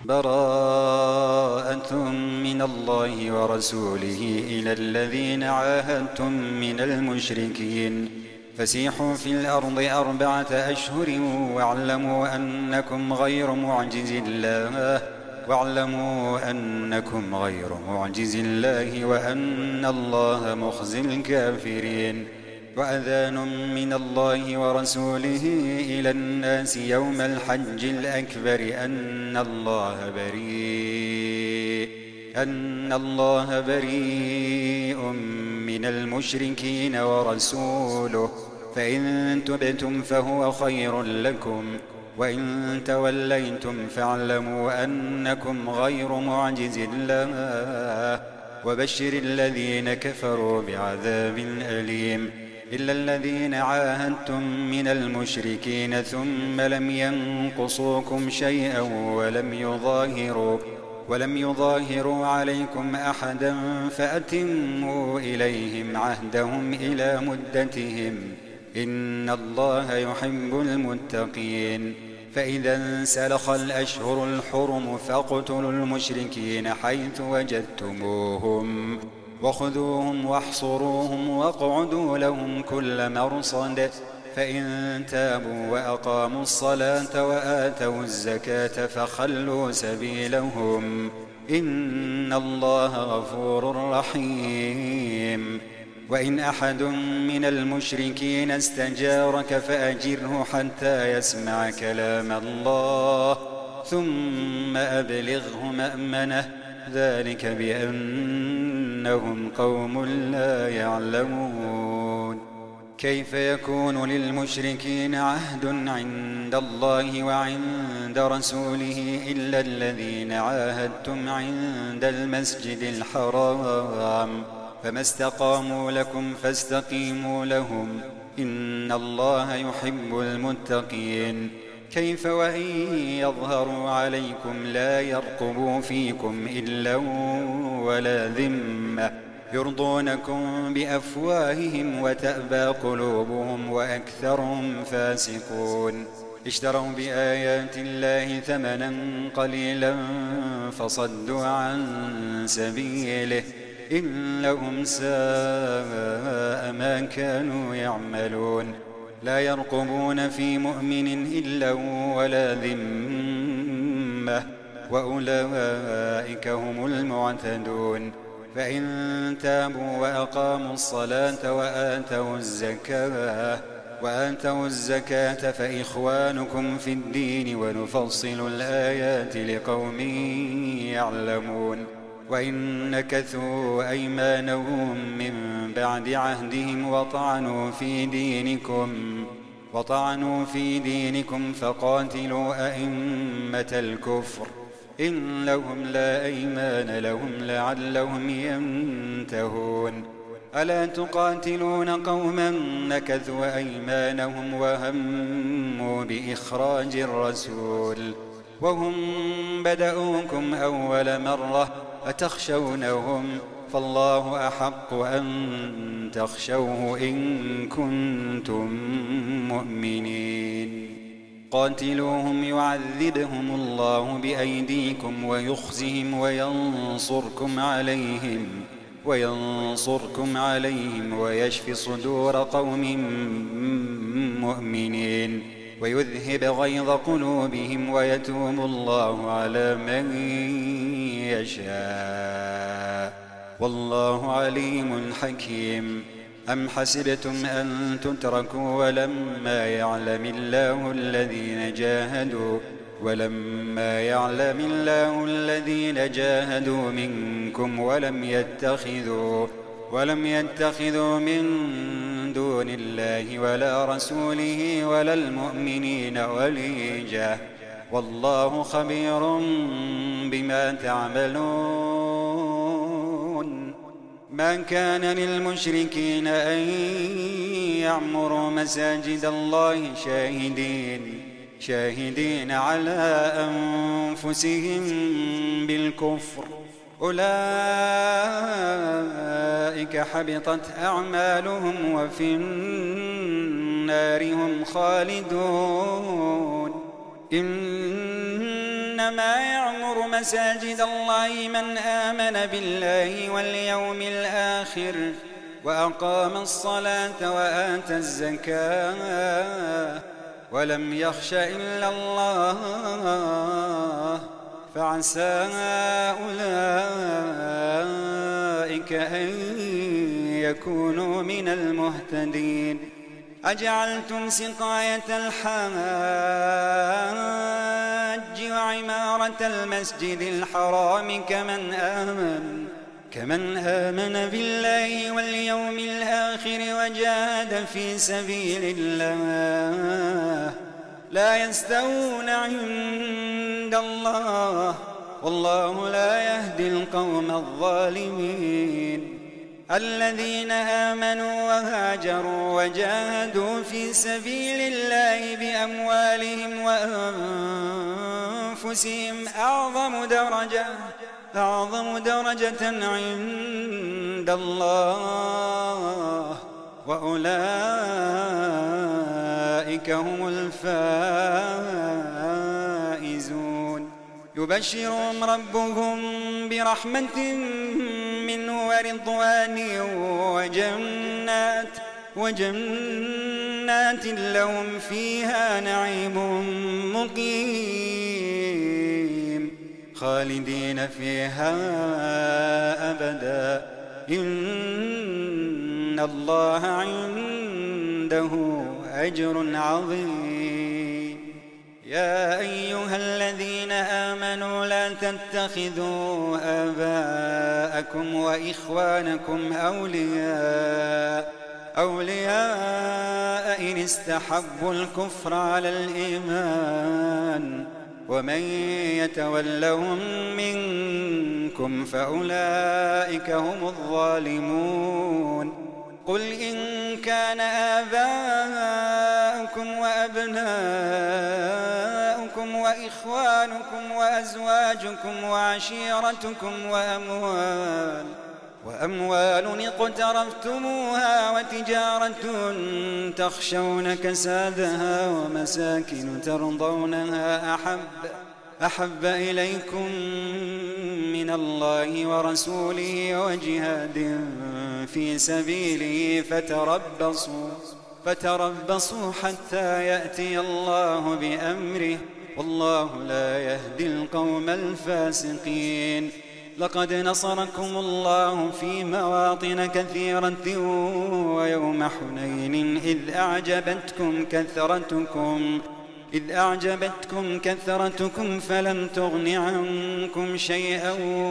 براءة من الله ورسوله إلى الذين عاهدتم من المشركين فسيحوا في الأرض 4 أشهر واعلموا أنكم غير معجز الله وأن الله مخزي الكافرين. وأذان من الله ورسوله إلى الناس يوم الحج الأكبر أن الله بريء من المشركين ورسوله فإن تبتم فهو خير لكم وإن توليتم فاعلموا أنكم غير معجز الله وبشر الذين كفروا بعذاب أليم. إلا الذين عاهدتم من المشركين ثم لم ينقصوكم شيئا ولم يظاهروا عليكم أحدا فأتموا إليهم عهدهم إلى مدتهم إن الله يحب المتقين. فإذا انسلخ الأشهر الحرم فاقتلوا المشركين حيث وجدتموهم وخذوهم واحصروهم واقعدوا لهم كل مرصد فإن تابوا وأقاموا الصلاة وآتوا الزكاة فخلوا سبيلهم إن الله غفور رحيم. وإن أحد من المشركين استجارك فأجره حتى يسمع كلام الله ثم أبلغه مأمنه ذلك بأنهم قوم لا يعلمون. كيف يكون للمشركين عهد عند الله وعند رسوله إلا الذين عاهدتم عند المسجد الحرام فما استقاموا لكم فاستقيموا لهم إن الله يحب المتقين. كيف وإن يظهروا عليكم لا يرقبوا فيكم إلا ولا ذمة يرضونكم بأفواههم وتأبى قلوبهم وأكثرهم فاسقون. اشتروا بآيات الله ثمنا قليلا فصدوا عن سبيله إنهم ساء ما كانوا يعملون. لا يرقبون في مؤمن إلا ولا ذمة وأولئك هم المعتدون. فإن تابوا وأقاموا الصلاة وآتوا الزكاة فإخوانكم في الدين ونفصل الآيات لقوم يعلمون. وإن نكثوا أيمانهم من بعد عهدهم وطعنوا في دينكم فقاتلوا أئمة الكفر إنهم لا أيمان لهم لعلهم ينتهون. ألا تقاتلون قوما نكثوا أيمانهم وهموا بإخراج الرسول وهم بدأوكم أول مرة أتخشونهم فالله أحق أن تخشوه إن كنتم مؤمنين. قاتلوهم يعذبهم الله بأيديكم ويخزهم وينصركم عليهم ويشف صدور قوم مؤمنين ويذهب غيظ قلوبهم ويتوب الله على من يشاء والله عليم حكيم. أم حسبتم أن تتركوا ولما يعلم الله الذين جاهدوا منكم ولم يتخذوا من دون الله ولا رسوله ولا المؤمنين وليجة والله خبير بما تعملون. ما كان للمشركين أن يعمروا مساجد الله شاهدين على أنفسهم بالكفر أولئك حبطت أعمالهم وفي النار هم خالدون. إنما يعمر مساجد الله من آمن بالله واليوم الآخر وأقام الصلاة وآتى الزكاة ولم يخش إلا الله فعسى أولئك أن يكونوا من المهتدين. أجعلتم سقاية الحاج وعمارة المسجد الحرام كمن آمن بالله واليوم الآخر وجاهد في سبيل الله لا يستوون عند الله والله لا يهدي القوم الظالمين. الذين آمنوا وهاجروا وجاهدوا في سبيل الله بأموالهم وأنفسهم أعظم درجة عند الله وأولئك هم الفائزون. يبشرهم ربهم برحمة منه ورضوان وجنات لهم فيها نعيم مقيم خالدين فيها أبدا إن الله عنده أجر عظيم. يا أيها الذين آمنوا لا تتخذوا آباءكم وإخوانكم أولياء إن استحبوا الكفر على الإيمان ومن يتولهم منكم فأولئك هم الظالمون. قل إن كان آباؤكم وأبناؤكم وإخوانكم وأزواجكم وعشيرتكم وأموال اقترفتموها وتجارة تخشون كسادها ومساكن ترضونها أحب إليكم من الله ورسوله وجهاد في سبيله فتربصوا حتى يأتي الله بأمره والله لا يهدي القوم الفاسقين. لقد نصركم الله في مواطن كثيرة ويوم حنين إذ أعجبتكم كثرتكم فلم تغن عنكم شيئا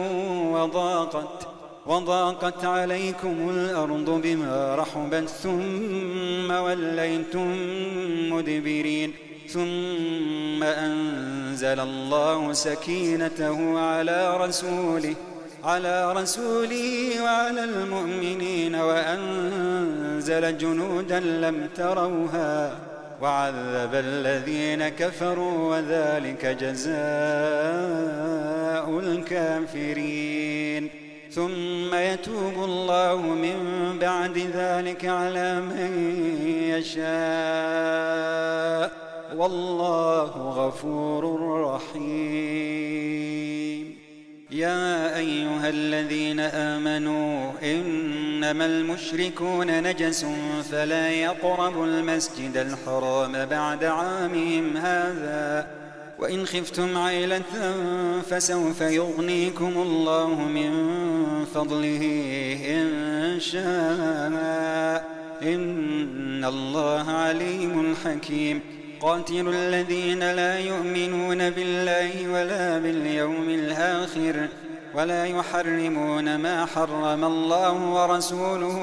وضاقت عليكم الأرض بما رحبت ثم وليتم مدبرين ثم أنزل الله سكينته على رسوله وعلى المؤمنين وأنزل جنودا لم تروها وعذب الذين كفروا وذلك جزاء الكافرين. ثم يتوب الله من بعد ذلك على من يشاء والله غفور رحيم. يا أيها الذين آمنوا إنما المشركون نجس فلا يقربوا المسجد الحرام بعد عامهم هذا وإن خفتم عيلة فسوف يغنيكم الله من فضله إن شاء إن الله عليم حكيم. قاتلوا الذين لا يؤمنون بالله ولا باليوم الآخر ولا يحرمون ما حرم الله ورسوله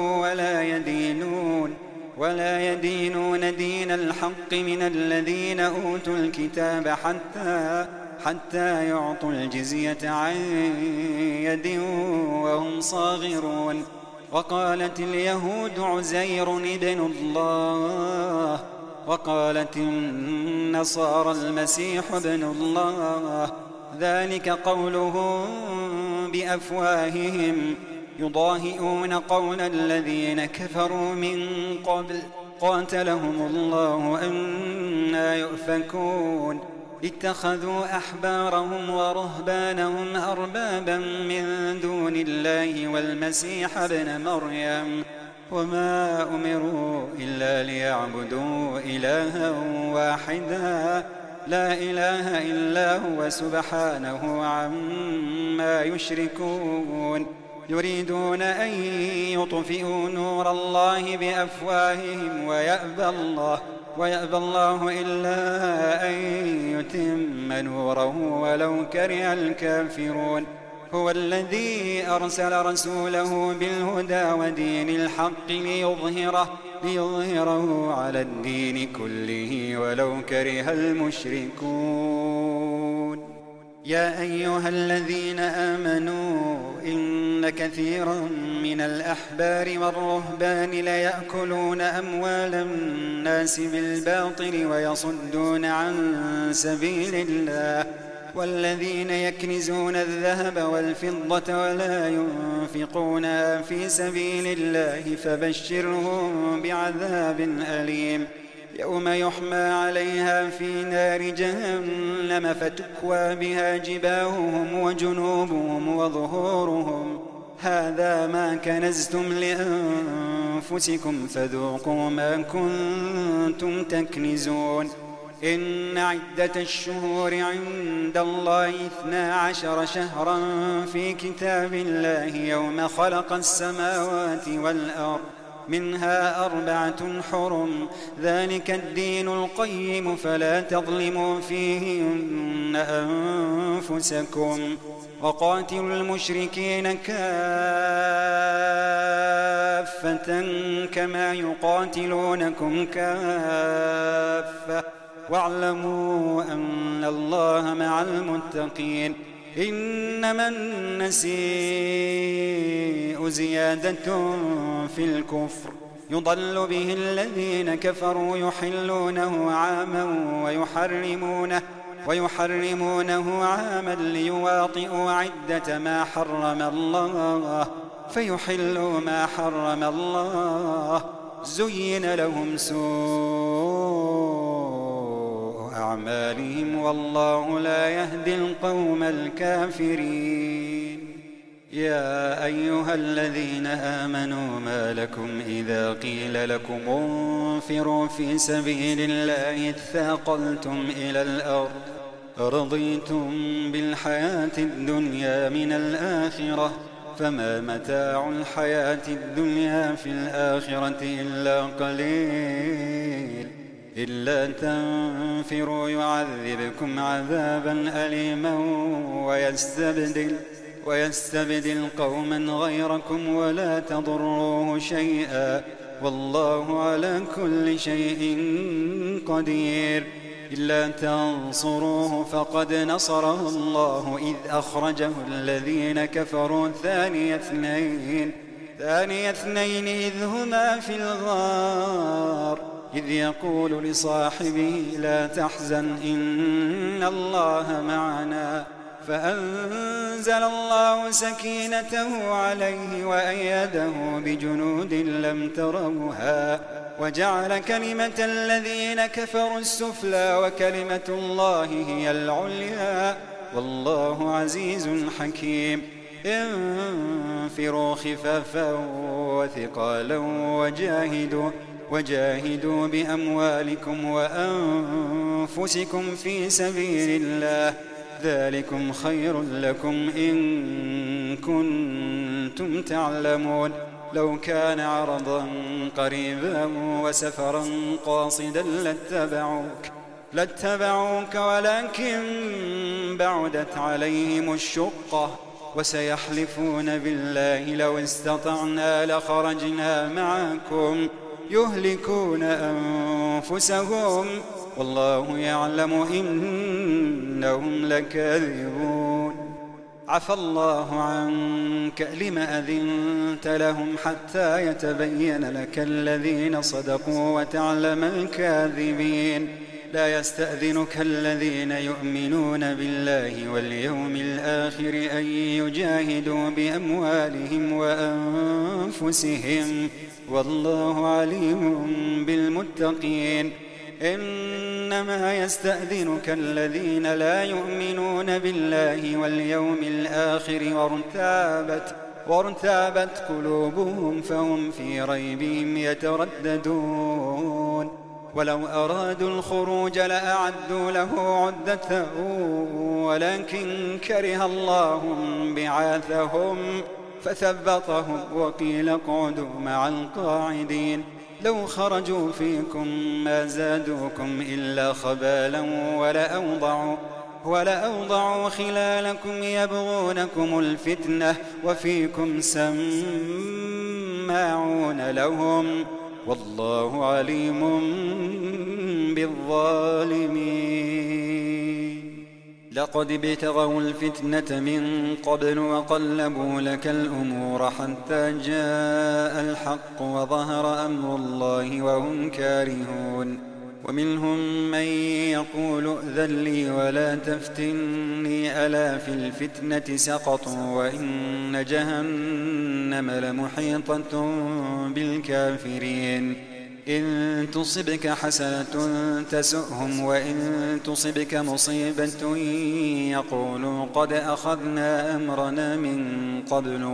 ولا يدينون دين الحق من الذين أوتوا الكتاب حتى يعطوا الجزية عن يد وهم صاغرون. وقالت اليهود عزير ابن الله وقالت النصارى المسيح ابن الله ذلك قولهم بأفواههم يضاهئون قول الذين كفروا من قبل قاتلهم الله أنى يؤفكون. اتخذوا أحبارهم ورهبانهم أربابا من دون الله والمسيح ابن مريم وما أمروا إلا ليعبدوا إلها واحدا لا إله إلا هو سبحانه عما يشركون يريدون أن يطفئوا نور الله بأفواههم ويأبى الله إلا أن يتم نوره ولو كره الكافرون هو الذي أرسل رسوله بالهدى ودين الحق ليظهره على الدين كله ولو كره المشركون يا أيها الذين آمنوا إن كثيرا من الأحبار والرهبان ليأكلون أموال الناس بالباطل ويصدون عن سبيل الله والذين يكنزون الذهب والفضة ولا ينفقونها في سبيل الله فبشرهم بعذاب أليم يوم يحمى عليها في نار جهنم فتكوى بها جباههم وجنوبهم وظهورهم هذا ما كنزتم لأنفسكم فذوقوا ما كنتم تكنزون إن عدة الشهور عند الله 12 شهرا في كتاب الله يوم خلق السماوات والأرض منها 4 حرم ذلك الدين القيم فلا تظلموا فيهن أنفسكم وقاتلوا المشركين كافة كما يقاتلونكم كافة واعلموا أن الله مع المتقين إنما النسيء زيادة في الكفر يضل به الذين كفروا يحلونه عاما ويحرمونه عاما ليواطئوا عدة ما حرم الله فيحلوا ما حرم الله زين لهم سوء أعمالهم والله لا يهدي القوم الكافرين يا أيها الذين آمنوا ما لكم إذا قيل لكم انفروا في سبيل الله اثاقلتم إلى الأرض رضيتم بالحياة الدنيا من الآخرة فما متاع الحياة الدنيا في الآخرة إلا قليل إلا تنفروا يعذبكم عذابا أليما ويستبدل قوما غيركم ولا تضروه شيئا والله على كل شيء قدير إلا تنصروه فقد نصره الله إذ أخرجه الذين كفروا ثاني اثنين إذ هما في الغار إذ يقول لصاحبه لا تحزن إن الله معنا فأنزل الله سكينته عليه وأيده بجنود لم تروها وجعل كلمة الذين كفروا السفلى وكلمة الله هي العليا والله عزيز حكيم انفروا خفافا وثقالا وجاهدوا بأموالكم وأنفسكم في سبيل الله ذلكم خير لكم إن كنتم تعلمون لو كان عرضا قريبا وسفرا قاصدا لاتبعوك ولكن بعدت عليهم الشقة وسيحلفون بالله لو استطعنا لخرجنا معكم يهلكون أنفسهم والله يعلم إنهم لكاذبون عفى الله عنك لم أذنت لهم حتى يتبين لك الذين صدقوا وتعلم الكاذبين لا يستأذنك الذين يؤمنون بالله واليوم الآخر أن يجاهدوا بأموالهم وأنفسهم والله عليم بالمتقين إنما يستأذنك الذين لا يؤمنون بالله واليوم الآخر وارتابت قلوبهم فهم في ريبهم يترددون ولو أرادوا الخروج لأعدوا له عدة ولكن كره الله بعاثهم فثبطهم وقيل اقعدوا مع القاعدين لو خرجوا فيكم ما زادوكم إلا خبالا ولأوضعوا خلالكم يبغونكم الفتنة وفيكم سماعون لهم والله عليم بالظالمين لقد ابتغوا الفتنة من قبل وقلبوا لك الأمور حتى جاء الحق وظهر أمر الله وهم كارهون ومنهم من يقول ائذن لي ولا تفتني ألا في الفتنة سقطوا وإن جهنم لمحيطة بالكافرين إن تصبك حسنة تسؤهم وإن تصبك مصيبة يقولوا قد أخذنا أمرنا من قبل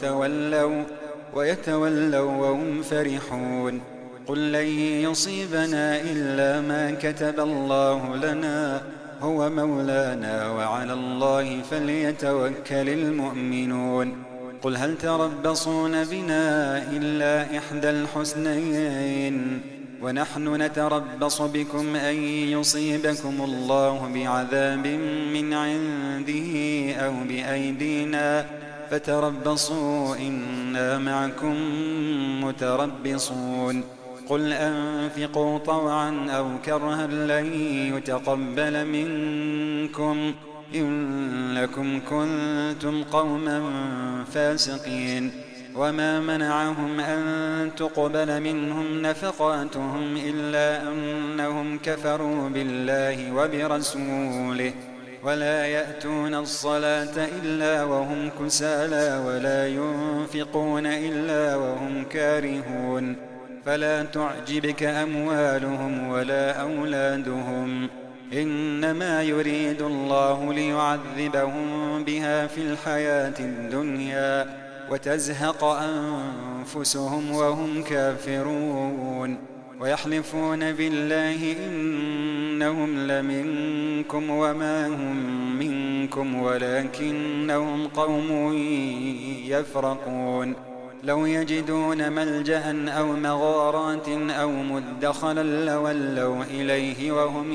ويتولوا وهم فرحون قل لن يصيبنا إلا ما كتب الله لنا هو مولانا وعلى الله فليتوكل المؤمنون قل هل تربصون بنا إلا إحدى الحسنيين ونحن نتربص بكم أن يصيبكم الله بعذاب من عنده أو بأيدينا فتربصوا إنا معكم متربصون قل أنفقوا طوعا أو كرها لن يتقبل منكم إنكم كنتم قوما فاسقين وما منعهم أن تقبل منهم نفقاتهم إلا أنهم كفروا بالله وبرسوله ولا يأتون الصلاة إلا وهم كسالى ولا ينفقون إلا وهم كارهون فلا تعجبك أموالهم ولا أولادهم إنما يريد الله ليعذبهم بها في الحياة الدنيا وتزهق أنفسهم وهم كافرون ويحلفون بالله إنهم لمنكم وما هم منكم ولكنهم قوم يفرقون لو يجدون ملجأ أو مغارات أو مدخلا لولوا إليه وهم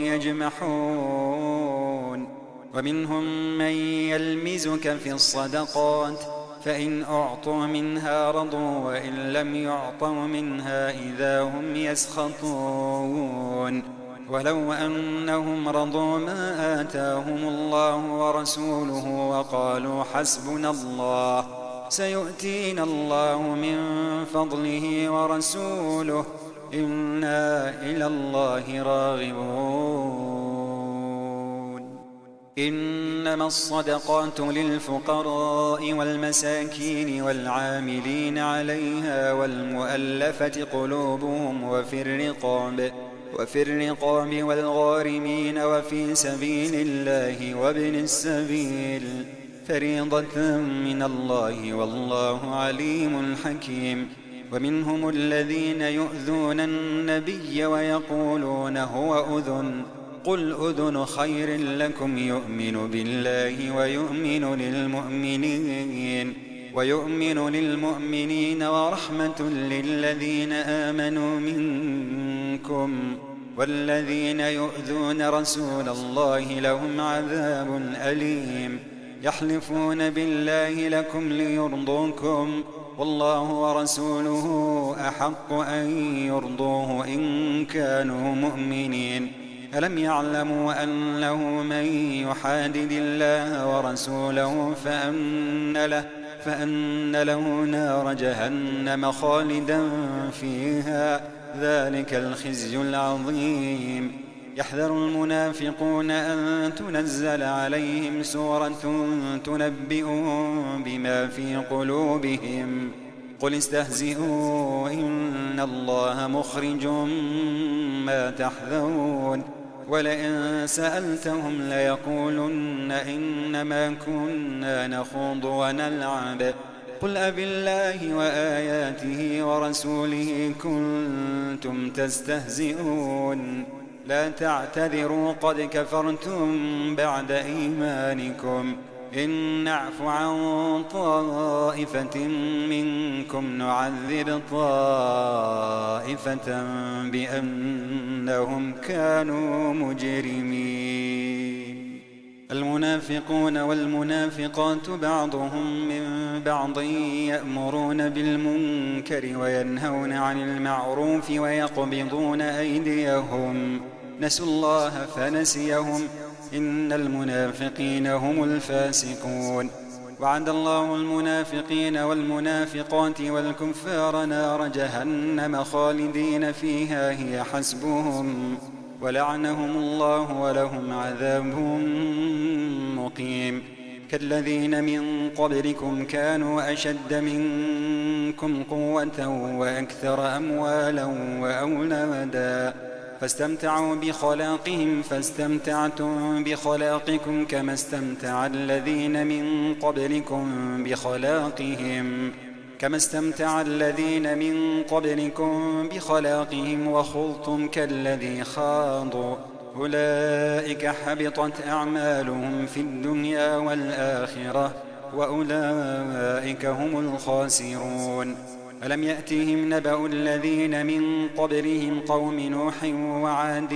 يجمحون ومنهم من يلمزك في الصدقات فإن أعطوا منها رضوا وإن لم يعطوا منها إذا هم يسخطون ولو أنهم رضوا ما آتاهم الله ورسوله وقالوا حسبنا الله سيؤتينا الله من فضله ورسوله إنا إلى الله راغبون إنما الصدقات للفقراء والمساكين والعاملين عليها والمؤلفة قلوبهم وفي الرقاب والغارمين وفي سبيل الله وابن السبيل فريضة من الله والله عليم حكيم ومنهم الذين يؤذون النبي ويقولون هو أذن قل أذن خير لكم يؤمن بالله ويؤمن للمؤمنين ورحمة للذين آمنوا منكم والذين يؤذون رسول الله لهم عذاب أليم يحلفون بالله لكم ليرضوكم والله ورسوله أحق أن يرضوه إن كانوا مؤمنين ألم يعلموا أنه من يحادد الله ورسوله فأن له نار جهنم خالدا فيها ذلك الخزي العظيم يحذر المنافقون أن تنزل عليهم سورة تنبئهم بما في قلوبهم قل استهزئوا إن الله مخرج ما تحذرون ولئن سألتهم ليقولن إنما كنا نخوض ونلعب قل أبالله وآياته ورسوله كنتم تستهزئون لا تعتذروا قد كفرتم بعد إيمانكم إن نعف عن طائفة منكم نعذب طائفة بأنهم كانوا مجرمين المنافقون والمنافقات بعضهم من بعض يأمرون بالمنكر وينهون عن المعروف ويقبضون أيديهم نسوا الله فنسيهم إن المنافقين هم الفاسقون وعد الله المنافقين والمنافقات والكفار نار جهنم خالدين فيها هي حسبهم ولعنهم الله ولهم عذاب مقيم كالذين من قبلكم كانوا أشد منكم قوة وأكثر أموالا وأولادا فاستمتعوا بخلاقهم فاستمتعتم بخلاقكم كما استمتع الذين من قبلكم بخلاقهم وخضتم كالذي خاضوا أولئك حبطت أعمالهم في الدنيا والآخرة وأولئك هم الخاسرون ألم يأتهم نبأ الذين من قبلهم قوم نوح وعاد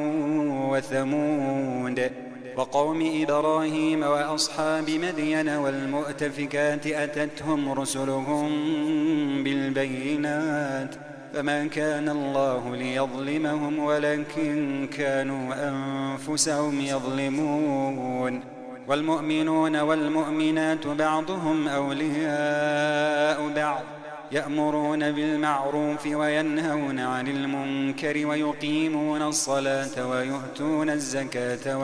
وثمود وقوم إبراهيم وأصحاب مدين والمؤتفكات أتتهم رسلهم بالبينات فما كان الله ليظلمهم ولكن كانوا أنفسهم يظلمون والمؤمنون والمؤمنات بعضهم أولياء بعض يأمرون بالمعروف وينهون عن المنكر ويقيمون الصلاة ويؤتون الزكاة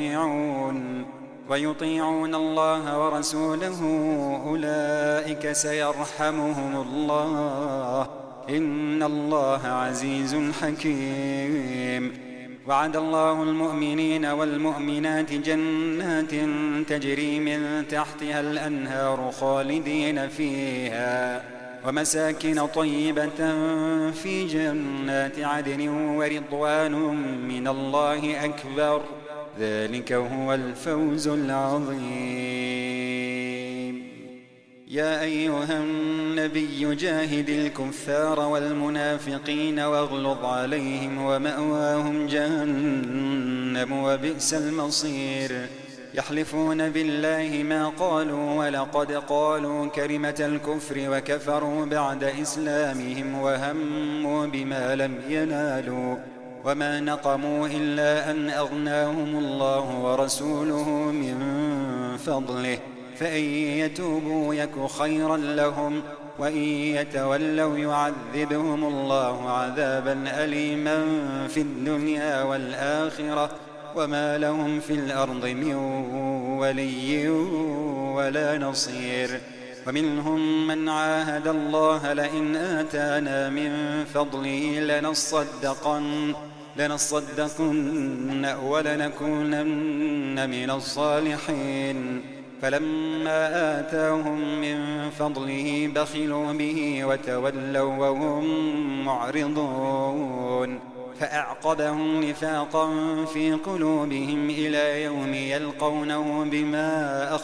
ويطيعون الله ورسوله أولئك سيرحمهم الله إن الله عزيز حكيم وعد الله المؤمنين والمؤمنات جنات تجري من تحتها الأنهار خالدين فيها ومساكن طيبة في جنات عدن ورضوان من الله أكبر ذلك هو الفوز العظيم يا أيها النبي جاهد الكفار والمنافقين واغلظ عليهم ومأواهم جهنم وبئس المصير يحلفون بالله ما قالوا ولقد قالوا كلمة الكفر وكفروا بعد إسلامهم وهموا بما لم ينالوا وما نقموا إلا أن أغناهم الله ورسوله من فضله فإن يتوبوا يك خيرا لهم وإن يتولوا يعذبهم الله عذابا أليما في الدنيا والآخرة وما لهم في الأرض من ولي ولا نصير ومنهم من عاهد الله لئن آتانا من فضله لنصدقن ولنكونن من الصالحين فلما آتاهم من فضله بخلوا به وتولوا وهم معرضون فأعقبهم نفاقا في قلوبهم إلى يوم يلقونه بما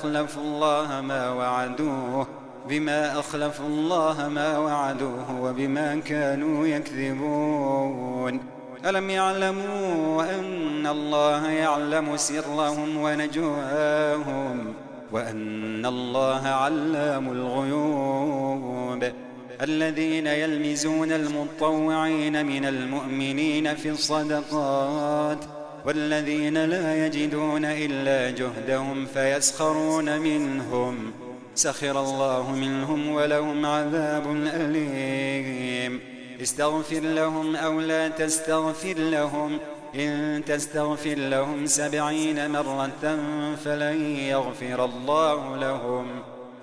أخلفوا الله ما وعدوه وبما كانوا يكذبون ألم يعلموا أن الله يعلم سرهم ونجواهم وأن الله علام الغيوب الذين يلمزون المطوعين من المؤمنين في الصدقات والذين لا يجدون إلا جهدهم فيسخرون منهم سخر الله منهم ولهم عذاب أليم استغفر لهم أو لا تستغفر لهم إن تستغفر لهم 70 مرة فلن يغفر الله لهم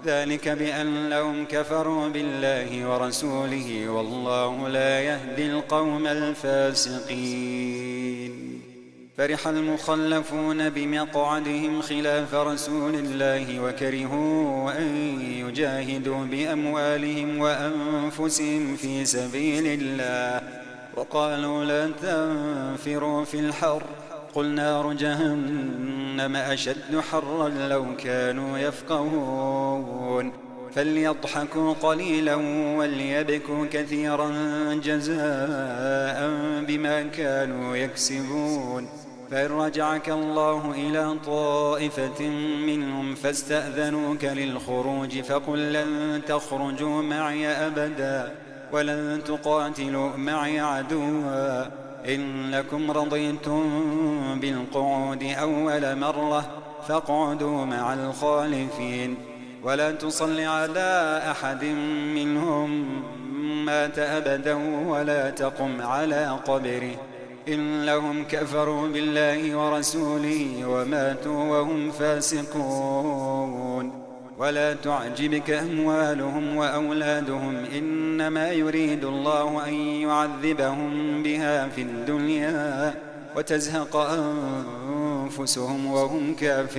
ذلك بأنهم كفروا بالله ورسوله والله لا يهدي القوم الفاسقين. فرح المخلفون بمقعدهم خلاف رسول الله وكرهوا أن يجاهدوا بأموالهم وأنفسهم في سبيل الله وقالوا لا تنفروا في الحر قل نار جهنم أشد حرا لو كانوا يفقهون فليضحكوا قليلا وليبكوا كثيرا جزاء بما كانوا يكسبون. فإن رجعك الله إلى طائفة منهم فاستأذنوك للخروج فقل لن تخرجوا معي أبدا ولن تقاتلوا معي عدوا إنكم رضيتم بالقعود أول مرة فاقعدوا مع الخالفين ولا تصل على أحد منهم مات أبدا ولا تقم على قبره إنهم كفروا بالله ورسوله وماتوا وهم فاسقون. ولا تعجبك أموالهم وأولادهم إنما يريد الله أن يعذبهم بها في الدنيا وتزهق أنفسهم وهم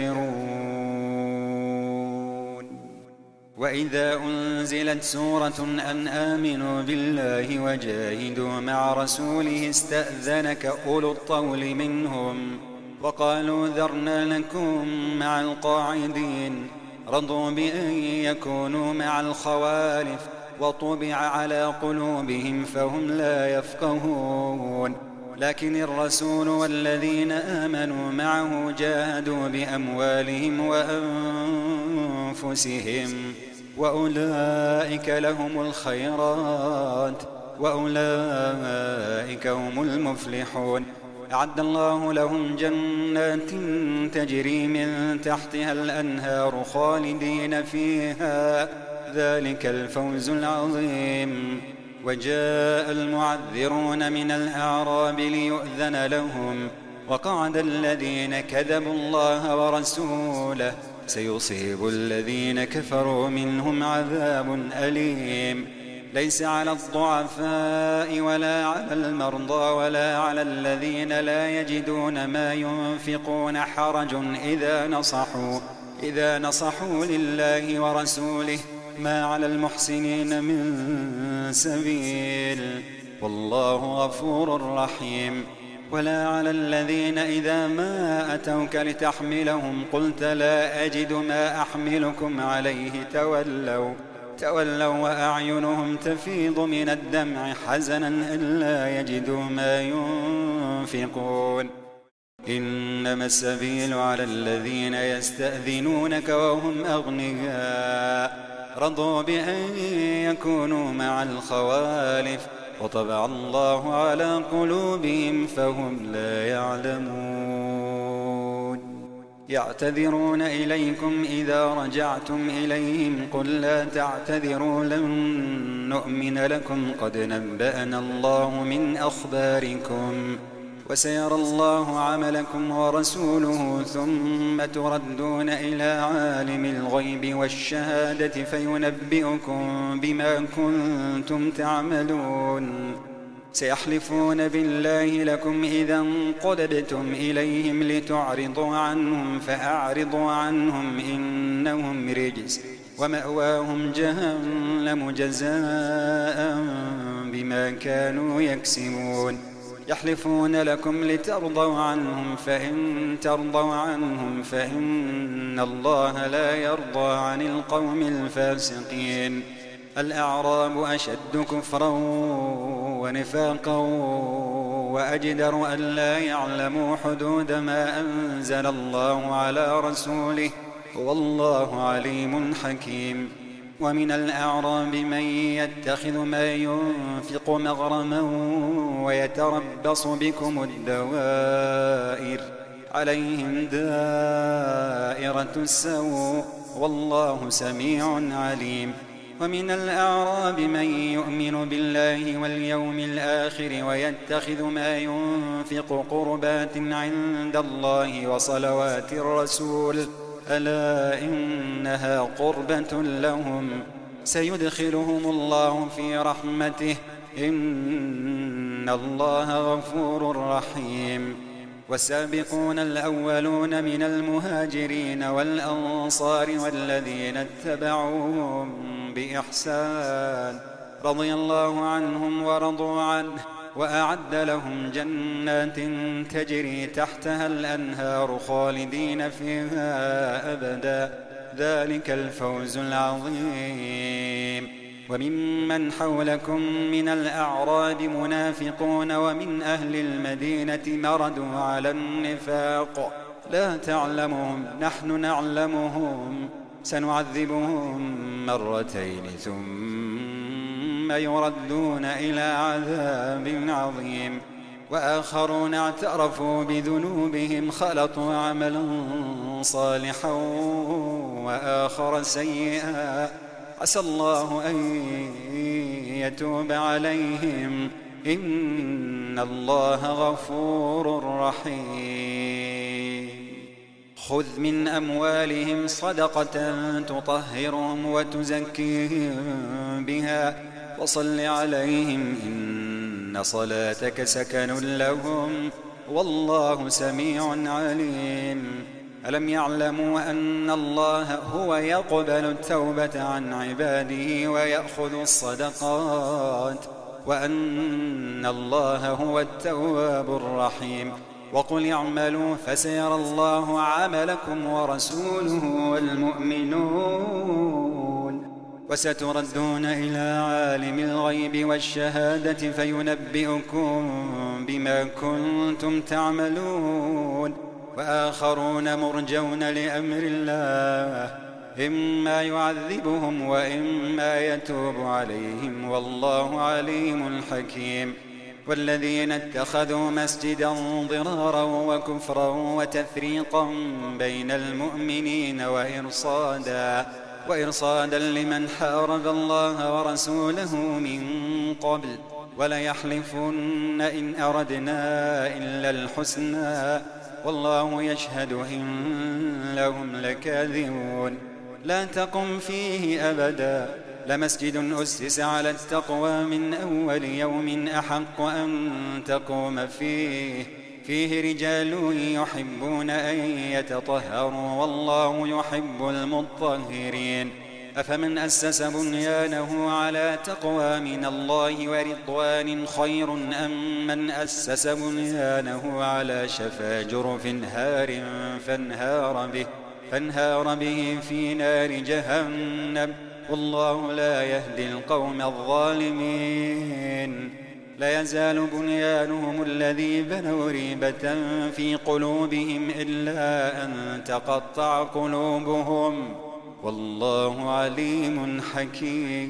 كافرون. وإذا أنزلت سورة أن آمنوا بالله وجاهدوا مع رسوله استأذنك أولو الطول منهم وقالوا ذرنا لكم مع القاعدين رضوا بأن يكونوا مع الخوالف وطبع على قلوبهم فهم لا يفقهون. لكن الرسول والذين آمنوا معه جاهدوا بأموالهم وأنفسهم وأولئك لهم الخيرات وأولئك هم المفلحون. أعد الله لهم جنات تجري من تحتها الأنهار خالدين فيها ذلك الفوز العظيم. وجاء المعذرون من الأعراب ليؤذن لهم وقعد الذين كذبوا الله ورسوله سيصيب الذين كفروا منهم عذاب أليم. ليس على الضعفاء ولا على المرضى ولا على الذين لا يجدون ما ينفقون حرج إذا نصحوا لله ورسوله ما على المحسنين من سبيل والله غفور رحيم. ولا على الذين إذا ما أتوك لتحملهم قلت لا أجد ما أحملكم عليه تولوا وأعينهم تفيض من الدمع حزنا ألا يجدوا ما ينفقون. إنما السبيل على الذين يستأذنونك وهم أغنياء رضوا بأن يكونوا مع الخوالف وطبع الله على قلوبهم فهم لا يعلمون. يعتذرون إليكم إذا رجعتم إليهم قل لا تعتذروا لن نؤمن لكم قد نبأنا الله من أخباركم وسيرى الله عملكم ورسوله ثم تردون إلى عالم الغيب والشهادة فينبئكم بما كنتم تعملون. سيحلفون بالله لكم إذا انقلبتم إليهم لتعرضوا عنهم فأعرضوا عنهم إنهم رجس ومأواهم جهنم جزاء بما كانوا يكسبون. يحلفون لكم لترضوا عنهم فإن ترضوا عنهم فإن الله لا يرضى عن القوم الفاسقين. الأعراب أشد كفرا ونفاقا وأجدر أن لا يعلموا حدود ما أنزل الله على رسوله والله عليم حكيم. ومن الأعراب من يتخذ ما ينفق مغرما ويتربص بكم الدوائر عليهم دائرة السوء والله سميع عليم. ومن الأعراب من يؤمن بالله واليوم الآخر ويتخذ ما ينفق قربات عند الله وصلوات الرسول ألا إنها قربة لهم سيدخلهم الله في رحمته إن الله غفور رحيم والسابقون الأولون من المهاجرين والأنصار والذين اتبعوهم بإحسان رضي الله عنهم ورضوا عنه وأعد لهم جنات تجري تحتها الأنهار خالدين فيها أبدا ذلك الفوز العظيم وممن حولكم من الأعراب منافقون ومن أهل المدينة مردوا على النفاق لا تعلمهم نحن نعلمهم سنعذبهم مرتين ثم يردون إلى عذاب عظيم وآخرون اعترفوا بذنوبهم خلطوا عملا صالحا وآخر سيئا عسى الله أن يتوب عليهم إن الله غفور رحيم خذ من أموالهم صدقة تطهرهم وتزكيهم بها وصل عليهم إن صلاتك سكن لهم والله سميع عليم ألم يعلموا أن الله هو يقبل التوبة عن عباده ويأخذ الصدقات وأن الله هو التواب الرحيم وقل اعملوا فسيرى الله عملكم ورسوله والمؤمنون وستردون إلى عالم الغيب والشهادة فينبئكم بما كنتم تعملون وآخرون مرجون لأمر الله إما يعذبهم وإما يتوب عليهم والله عليم حكيم والذين اتخذوا مسجدا ضرارا وكفرا وتفريقا بين المؤمنين وإرصادا لمن حارب الله ورسوله من قبل وليحلفن إن أردنا إلا الحسنى والله يشهد إنهم لكاذبون لا تقم فيه أبدا لمسجد أسس على التقوى من أول يوم أحق أن تقوم فيه رجال يحبون أن يتطهروا والله يحب المطهرين أفمن أسس بنيانه على تقوى من الله ورضوان خير أم من أسس بنيانه على شفا جرف هار فانهار به في نار جهنم والله لا يهدي القوم الظالمين لا يزال بنيانهم الذي بنوا ريبة في قلوبهم إلا أن تقطع قلوبهم والله عليم حكيم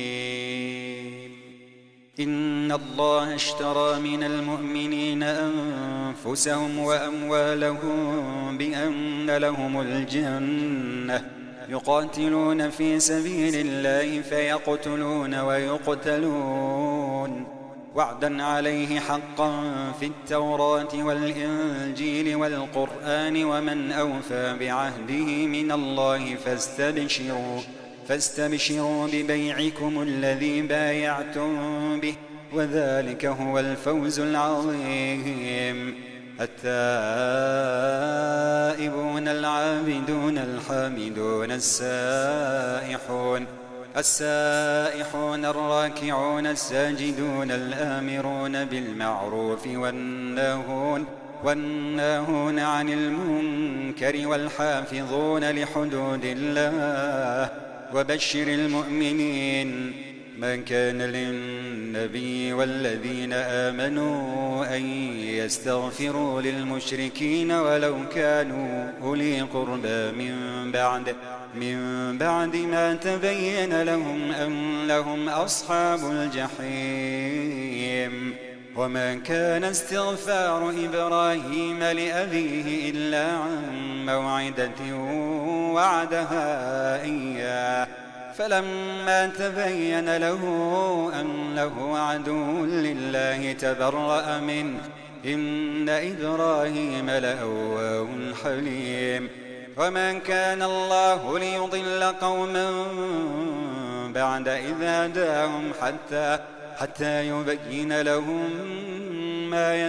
إن الله اشترى من المؤمنين أنفسهم وأموالهم بأن لهم الجنة يقاتلون في سبيل الله فيقتلون ويقتلون وعدا عليه حقا في التوراة والإنجيل والقرآن ومن أوفى بعهده من الله فاستبشروا ببيعكم الذي بايعتم به وذلك هو الفوز العظيم التائبون العابدون الحامدون السائحون الراكعون الساجدون الآمرون بالمعروف والناهون عن المنكر والحافظون لحدود الله وبشر المؤمنين ما كان للنبي والذين آمنوا أن يستغفروا للمشركين ولو كانوا أولي قربى من بعد ما تبين لهم أن لهم أصحاب الجحيم وما كان استغفار إبراهيم لأبيه إلا عن موعدة وعدها إياه فلما تبين له أنه عدو لله تبرأ منه إن إبراهيم لأواه حليم وما كان الله ليضل قوما بعد إذ هداهم حتى يبين لهم ما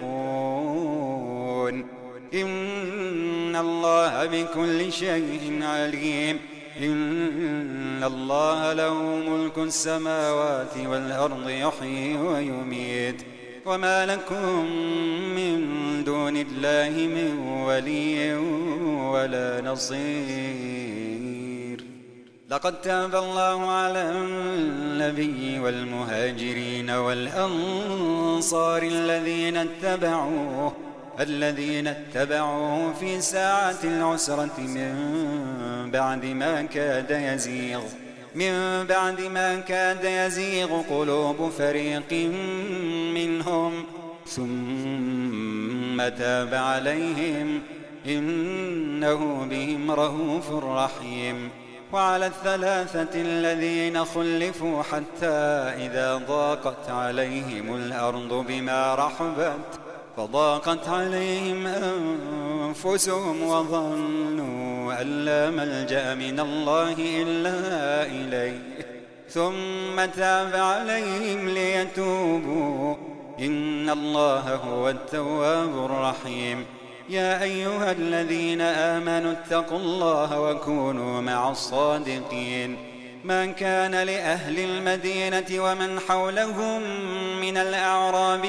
يتقون. إن الله بكل شيء عليم. إن الله له ملك السماوات والأرض يحيي ويميت. وما لكم من دون الله من ولي ولا نصير. لقد تاب الله على النبي والمهاجرين والأنصار الذين اتبعوه في ساعة العسرة من بعد ما كاد يزيغ قلوب فريق منهم ثم تاب عليهم إنه بهم رءوف رحيم. وعلى الثلاثة الذين خلفوا حتى إذا ضاقت عليهم الأرض بما رحبت فضاقت عليهم أنفسهم وظنوا أن لا ملجأ من الله إلا إليه ثم تاب عليهم ليتوبوا إن الله هو التواب الرحيم. يا أيها الذين آمنوا اتقوا الله وكونوا مع الصادقين. ما كان لأهل المدينة ومن حولهم من الأعراب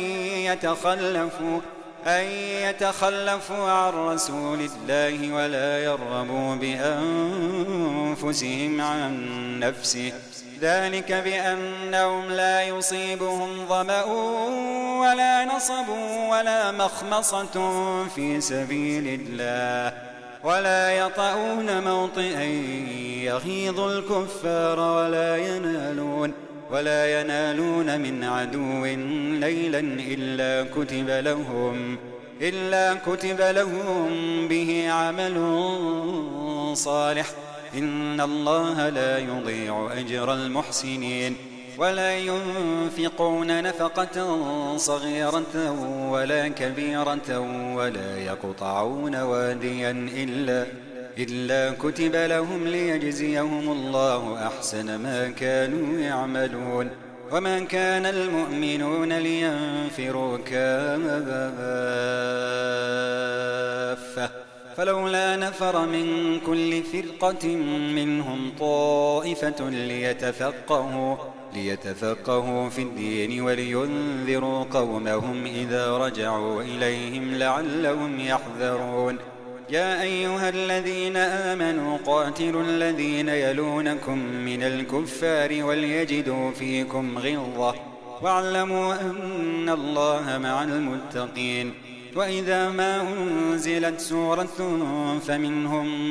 أن يتخلفوا عن رسول الله ولا يرغبوا بأنفسهم عن نفسه ذلك بأنهم لا يصيبهم ظمأ ولا نصب ولا مخمصة في سبيل الله ولا يطؤون موطئا يغيظ الكفار ولا ينالون من عدو ليلا إلا كتب لهم به عمل صالح. إن الله لا يضيع أجر المحسنين. ولا ينفقون نفقة صغيرة ولا كبيرة ولا يقطعون واديا إلا كتب لهم ليجزيهم الله أحسن ما كانوا يعملون. وما كان المؤمنون لينفروا كافة فلولا نفر من كل فرقة منهم طائفة ليتفقهوا في الدين ولينذروا قومهم إذا رجعوا إليهم لعلهم يحذرون. يا أيها الذين آمنوا قاتلوا الذين يلونكم من الكفار وليجدوا فيكم غلظة واعلموا أن الله مع المتقين. وإذا ما أنزلت سورة فمنهم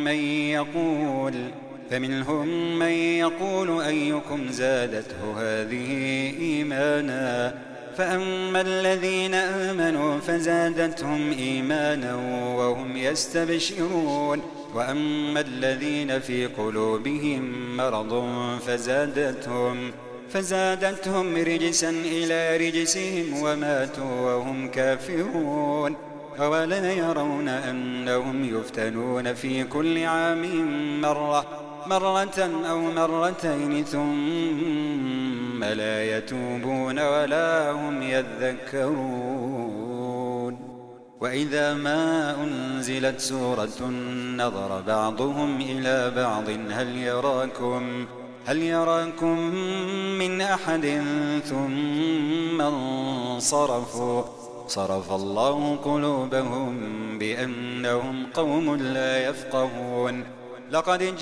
من يقول أيكم زادته هذه إيمانا فأما الذين آمنوا فزادتهم إيمانا وهم يستبشرون وأما الذين في قلوبهم مرض فزادتهم رجسا إلى رجسهم وماتوا وهم كافرون. أولا يرون أنهم يفتنون في كل عام مرة أو مرتين ثم لا يتوبون ولا هم يذكرون. وإذا ما أنزلت سورة نظر بعضهم إلى بعض هل يراكم من أحد ثم انصرفوا صرف الله قلوبهم بأنهم قوم لا يفقهون. لقد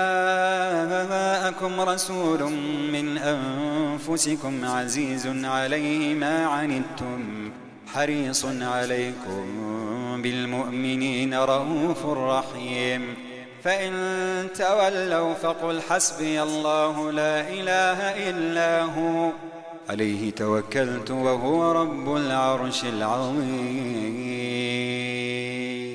جاءكم رسول من أنفسكم عزيز عليه ما عنتم حريص عليكم بالمؤمنين رءوف رحيم. فإن تولوا فقل حسبي الله لا إله إلا هو عليه توكلت وهو رب العرش العظيم.